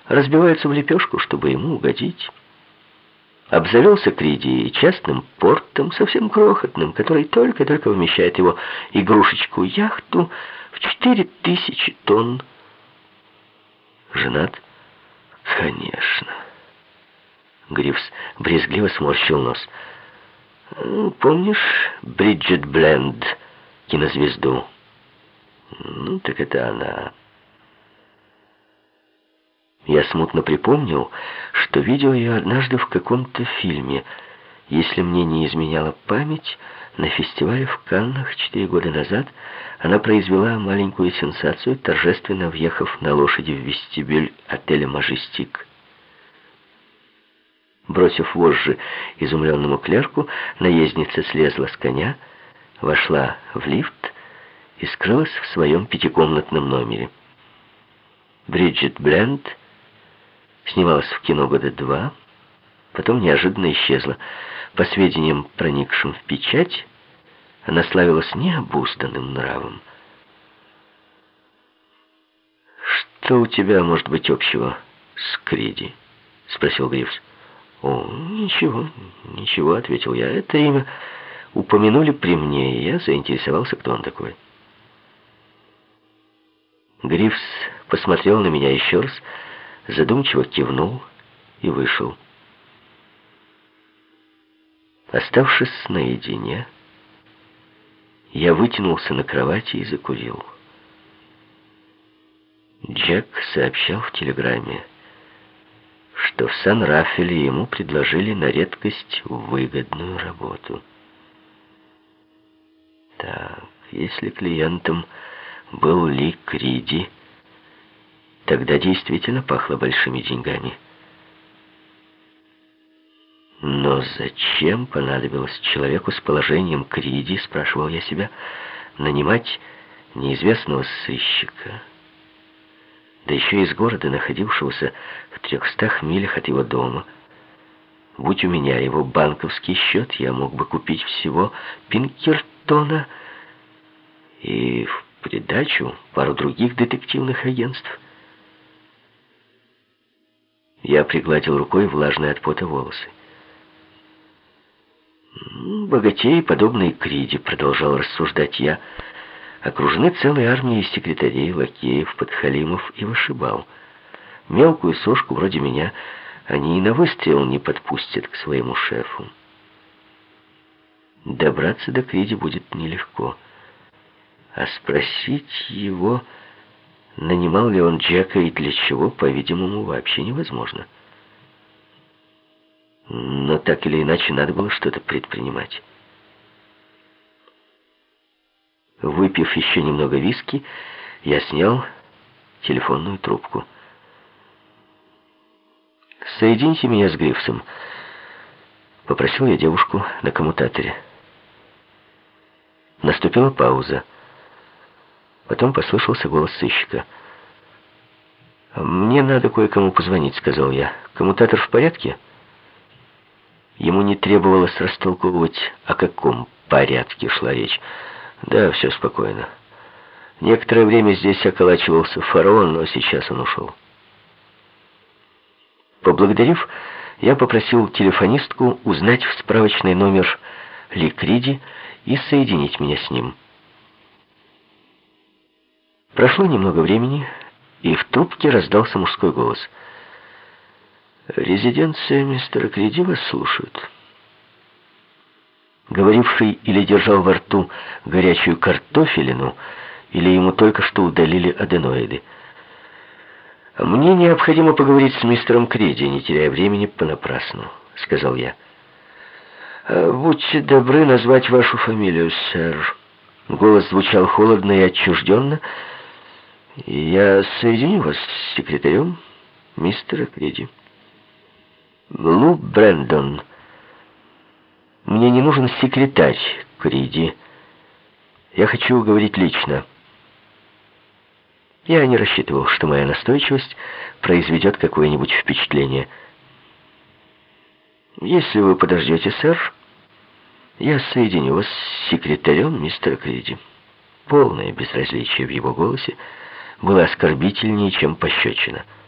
разбиваются в лепешку, чтобы ему угодить. Обзавелся Криди частным портом, совсем крохотным, который только-только вмещает его игрушечку-яхту в 4000 тонн. Женат? Конечно. Грифс брезгливо сморщил нос. Помнишь Бриджит Бленд, кинозвезду? Ну, так это она. Я смутно припомнил, что видел ее однажды в каком-то фильме. Если мне не изменяла память, на фестивале в Каннах 4 года назад она произвела маленькую сенсацию, торжественно въехав на лошади в вестибюль отеля «Мажестик». Бросив вожжи изумленному клерку, наездница слезла с коня, вошла в лифт и скрылась в своем 5-комнатном номере. Бриджит Бленд снималась в кино года 2, потом неожиданно исчезла. По сведениям, проникшим в печать, она славилась необузданным нравом. «Что у тебя может быть общего с Криди?» — спросил Грифс. «О, ничего», — ответил я. «Это имя упомянули при мне, и я заинтересовался, кто он такой». Грифс посмотрел на меня еще раз, задумчиво кивнул и вышел. Оставшись наедине, я вытянулся на кровати и закурил. Джек сообщал в телеграмме, что в Сан-Рафаэле ему предложили на редкость выгодную работу. Так, если клиентом был Ли Криди, тогда действительно пахло большими деньгами. Но зачем понадобилось человеку с положением Криди, спрашивал я себя, нанимать неизвестного сыщика, да еще из города, находившегося в 300 милях от его дома? Будь у меня его банковский счет, я мог бы купить всего Пинкертона и в придачу пару других детективных агентств. Я пригладил рукой влажные от пота волосы. Богатеи, подобные Криди, продолжал рассуждать я, окружены целой армией секретарей, лакеев, подхалимов и вышибал. Мелкую сошку вроде меня они и на выстрел не подпустят к своему шефу. Добраться до Криди будет нелегко. А спросить его, нанимал ли он Джека и для чего, по-видимому, вообще невозможно. Но так или иначе надо было что-то предпринимать. Выпив еще немного виски, я снял телефонную трубку. «Соедините меня с Грифсом», — попросил я девушку на коммутаторе. Наступила пауза. Потом послышался голос сыщика. «Мне надо кое-кому позвонить», — сказал я. «Коммутатор в порядке?» Ему не требовалось растолковывать, о каком порядке шла речь. «Да, все спокойно. Некоторое время здесь околачивался фараон, но сейчас он ушел». Поблагодарив, я попросил телефонистку узнать в справочный номер Ли Криди и соединить меня с ним. Прошло немного времени, и в трубке раздался мужской голос. «Резиденция мистера Криди вас слушает». Говоривший или держал во рту горячую картофелину, или ему только что удалили аденоиды. «Мне необходимо поговорить с мистером Криди, не теряя времени понапрасну», — сказал я. «Будьте добры назвать вашу фамилию, сэр». Голос звучал холодно и отчужденно. «Я соединю вас с секретарем мистера Криди». «Лу Брэндон». «Мне не нужен секретарь Криди. Я хочу говорить лично». Я не рассчитывал, что моя настойчивость произведет какое-нибудь впечатление. «Если вы подождете, сэр, я соединю вас с секретарем мистера Криди». Полное безразличие в его голосе было оскорбительнее, чем пощечина.